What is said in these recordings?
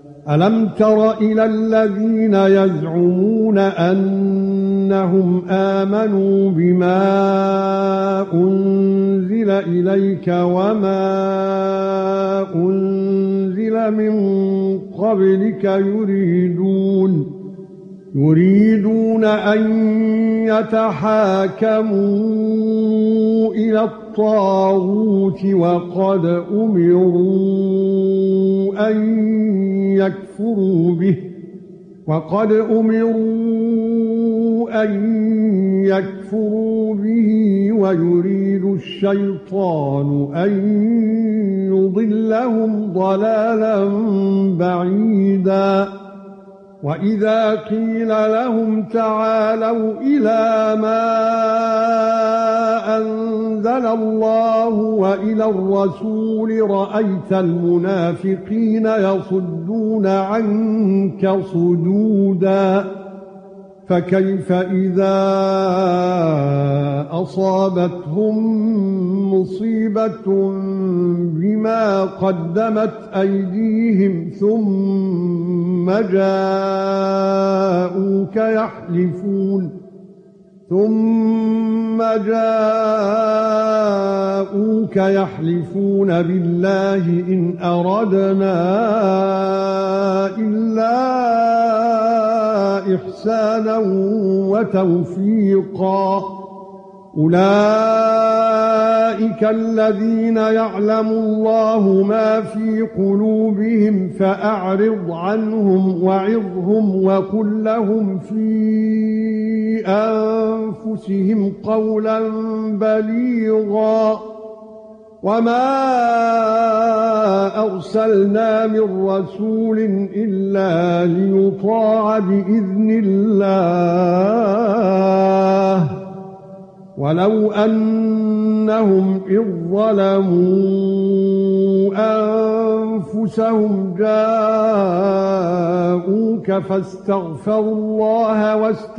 أَلَمْ تَرَ إِلَى الَّذِينَ يَزْعُمُونَ أَنَّهُمْ آمَنُوا بِمَا أُنْزِلَ إِلَيْكَ وَمَا أُنْزِلَ مِنْ قَبْلِكَ يُرِيدُونَ أَنْ يَتَحَاكَمُوا إِلَى الطَّاغُوتِ وَقَدْ أُمِرُوا أَنْ يَكْفُرُوا بِهِ وَيُرِيدُ الشَّيْطَانُ أَنْ يُضِلَّهُمْ ضَلَالًا بَعِيدًا وَإِذَا قِيلَ لَهُمْ تَعَالَوْا إِلَى مَا أَنزَلَ اللَّهُ وَإِلَى الرَّسُولِ رَأَيْتَ الْمُنَافِقِينَ يَصُدُّونَ عَنكَ صُدُودًا فَكَيْفَ إِذَا أَصَابَتْهُم مُّصِيبَةٌ بِمَا قَدَّمَتْ أَيْدِيهِمْ ثُمَّ جاءوك يحلفون بالله إن أردنا إلا إحسانا وتوفيقا أولئك الذين يعلم الله ما في قلوبهم فأعرض عنهم وعظهم وقل لهم في أنفسهم قولا بليغا وما أرسلنا من رسول إلا ليطاع بإذن الله ولو أنهم إذ ظلموا أنفسهم جاءوك فاستغفروا الله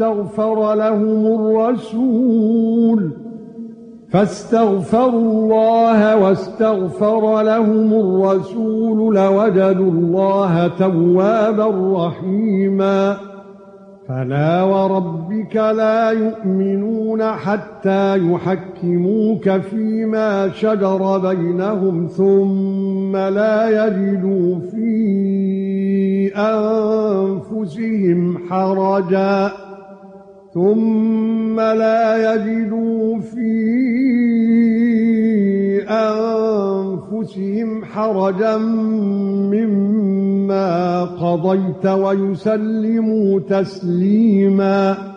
واستغفر لهم الرسول لوجدوا الله توابا رحيما فلا وربك لا يؤمنون حتى يحكموك فيما شجر بينهم ثم لا يجدوا في أنفسهم حرجا مما قضيت ويسلموا تسليما